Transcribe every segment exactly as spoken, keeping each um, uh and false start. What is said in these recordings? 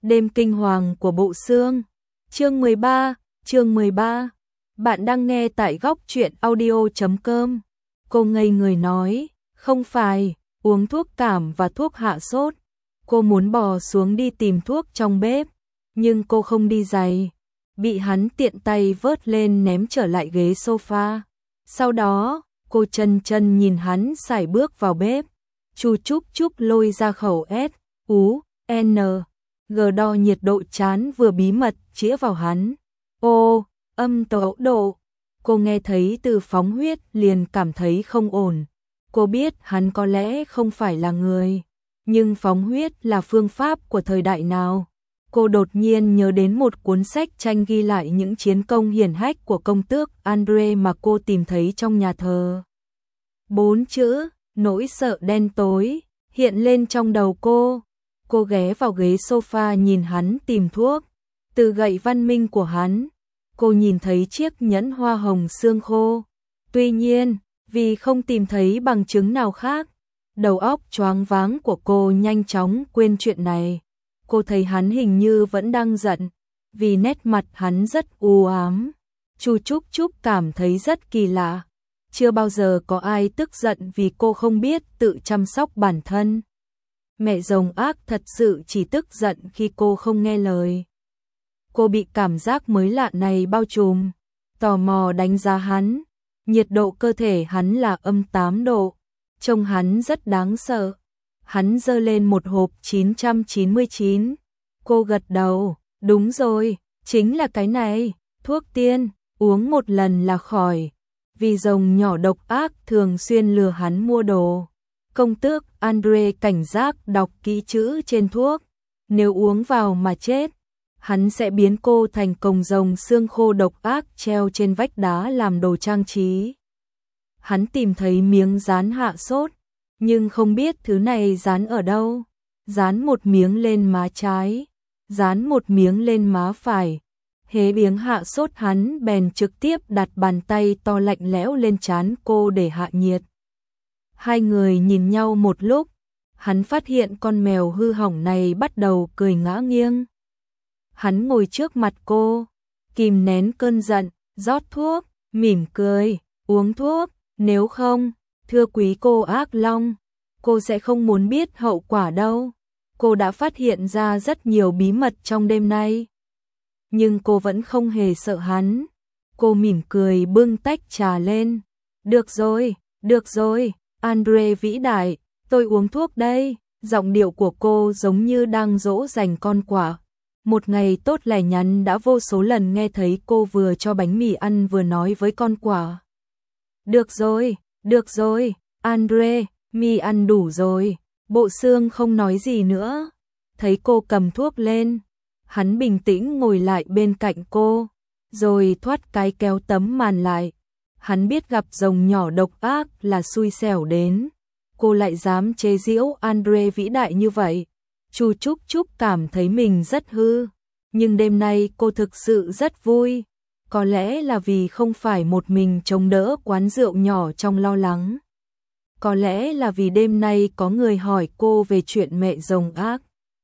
Đêm kinh hoàng của bộ xương. Chương mười ba, chương mười ba. Bạn đang nghe tại góc truyện audio chấm com. Cô ngây người nói, không phải, uống thuốc cảm và thuốc hạ sốt. Cô muốn bò xuống đi tìm thuốc trong bếp, nhưng cô không đi giày. Bị hắn tiện tay vớt lên ném trở lại ghế sofa. Sau đó, cô chân chân nhìn hắn sải bước vào bếp. Chu Trúc Trúc lôi ra khẩu S, U, N, G đo nhiệt độ chán vừa bí mật chĩa vào hắn. Ô, âm tốc độ. Cô nghe thấy từ phóng huyết liền cảm thấy không ổn. Cô biết hắn có lẽ không phải là người, nhưng phóng huyết là phương pháp của thời đại nào? Cô đột nhiên nhớ đến một cuốn sách tranh ghi lại những chiến công hiển hách của công tước Andre mà cô tìm thấy trong nhà thờ. Bốn chữ, nỗi sợ đen tối, hiện lên trong đầu cô. Cô ghé vào ghế sofa nhìn hắn tìm thuốc. Từ gậy văn minh của hắn, cô nhìn thấy chiếc nhẫn hoa hồng xương khô. Tuy nhiên, vì không tìm thấy bằng chứng nào khác, đầu óc choáng váng của cô nhanh chóng quên chuyện này. Cô thấy hắn hình như vẫn đang giận, vì nét mặt hắn rất u ám. Chu Trúc Trúc cảm thấy rất kỳ lạ. Chưa bao giờ có ai tức giận vì cô không biết tự chăm sóc bản thân. Mẹ rồng ác thật sự chỉ tức giận khi cô không nghe lời. Cô bị cảm giác mới lạ này bao trùm, tò mò đánh giá hắn. Nhiệt độ cơ thể hắn là âm tám độ, trông hắn rất đáng sợ. Hắn giơ lên một hộp chín trăm chín mươi chín. Cô gật đầu, đúng rồi, chính là cái này, thuốc tiên, uống một lần là khỏi. Vì rồng nhỏ độc ác thường xuyên lừa hắn mua đồ. Công tước Andre cảnh giác đọc kỹ chữ trên thuốc. Nếu uống vào mà chết, hắn sẽ biến cô thành cồng rồng xương khô độc ác treo trên vách đá làm đồ trang trí. Hắn tìm thấy miếng dán hạ sốt, nhưng không biết thứ này dán ở đâu. Dán một miếng lên má trái, dán một miếng lên má phải. Hễ miếng hạ sốt hắn bèn trực tiếp đặt bàn tay to lạnh lẽo lên trán cô để hạ nhiệt. Hai người nhìn nhau một lúc, hắn phát hiện con mèo hư hỏng này bắt đầu cười ngã nghiêng. Hắn ngồi trước mặt cô, kìm nén cơn giận, rót thuốc, mỉm cười, uống thuốc, nếu không, thưa quý cô ác long, cô sẽ không muốn biết hậu quả đâu. Cô đã phát hiện ra rất nhiều bí mật trong đêm nay. Nhưng cô vẫn không hề sợ hắn. Cô mỉm cười bưng tách trà lên. Được rồi, được rồi, Andre vĩ đại, tôi uống thuốc đây. Giọng điệu của cô giống như đang dỗ dành con quả. Một ngày tốt lành nhắn đã vô số lần nghe thấy cô vừa cho bánh mì ăn vừa nói với con quả. Được rồi, được rồi, Andre, mì ăn đủ rồi. Bộ xương không nói gì nữa. Thấy cô cầm thuốc lên, hắn bình tĩnh ngồi lại bên cạnh cô, rồi thoát cái kéo tấm màn lại. Hắn biết gặp rồng nhỏ độc ác là xui xẻo đến. Cô lại dám chế giễu Andre vĩ đại như vậy. Chu Trúc Trúc cảm thấy mình rất hư. Nhưng đêm nay cô thực sự rất vui. Có lẽ là vì không phải một mình chống đỡ quán rượu nhỏ trong lo lắng. Có lẽ là vì đêm nay có người hỏi cô về chuyện mẹ rồng ác.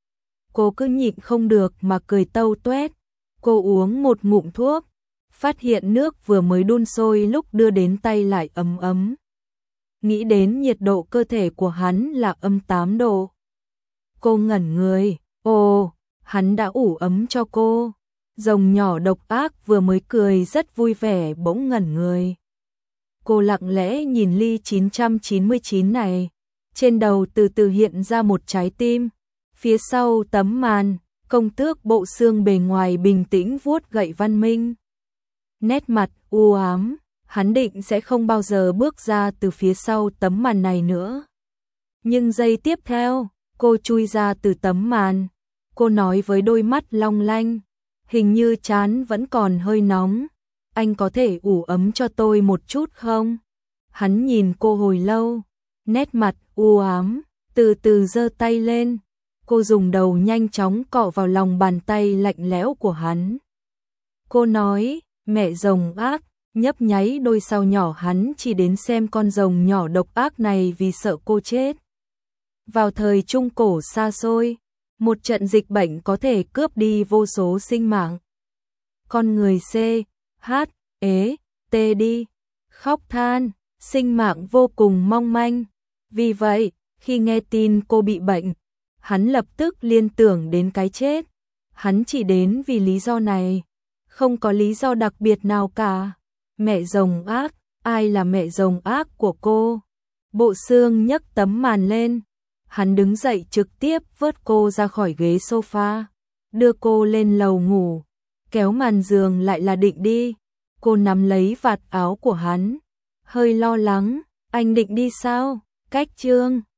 Cô cứ nhịn không được mà cười tâu tuét. Cô uống một ngụm thuốc, phát hiện nước vừa mới đun sôi lúc đưa đến tay lại ấm ấm. Nghĩ đến nhiệt độ cơ thể của hắn là âm tám độ. Cô ngẩn người, ồ, hắn đã ủ ấm cho cô. Rồng nhỏ độc ác vừa mới cười rất vui vẻ bỗng ngẩn người. Cô lặng lẽ nhìn ly chín trăm chín mươi chín này. Trên đầu từ từ hiện ra một trái tim. Phía sau tấm màn, công tước bộ xương bề ngoài bình tĩnh vuốt gậy văn minh. Nét mặt u ám, hắn định sẽ không bao giờ bước ra từ phía sau tấm màn này nữa. Nhưng giây tiếp theo, cô chui ra từ tấm màn. Cô nói với đôi mắt long lanh, hình như trán vẫn còn hơi nóng. Anh có thể ủ ấm cho tôi một chút không? Hắn nhìn cô hồi lâu, nét mặt u ám, từ từ giơ tay lên. Cô dùng đầu nhanh chóng cọ vào lòng bàn tay lạnh lẽo của hắn. Cô nói, mẹ rồng ác, nhấp nháy đôi sao nhỏ hắn chỉ đến xem con rồng nhỏ độc ác này vì sợ cô chết. Vào thời Trung Cổ xa xôi, Một trận dịch bệnh có thể cướp đi vô số sinh mạng. Con người C, H, ế, T đi, khóc than, sinh mạng vô cùng mong manh. Vì vậy, khi nghe tin cô bị bệnh, hắn lập tức liên tưởng đến cái chết. Hắn chỉ đến vì lý do này, không có lý do đặc biệt nào cả. Mẹ rồng ác, ai là mẹ rồng ác của cô? Bộ Xương nhấc tấm màn lên, hắn đứng dậy trực tiếp vớt cô ra khỏi ghế sofa, đưa cô lên lầu ngủ, kéo màn giường lại là định đi. Cô nắm lấy vạt áo của hắn, hơi lo lắng, anh định đi sao? Cách Trương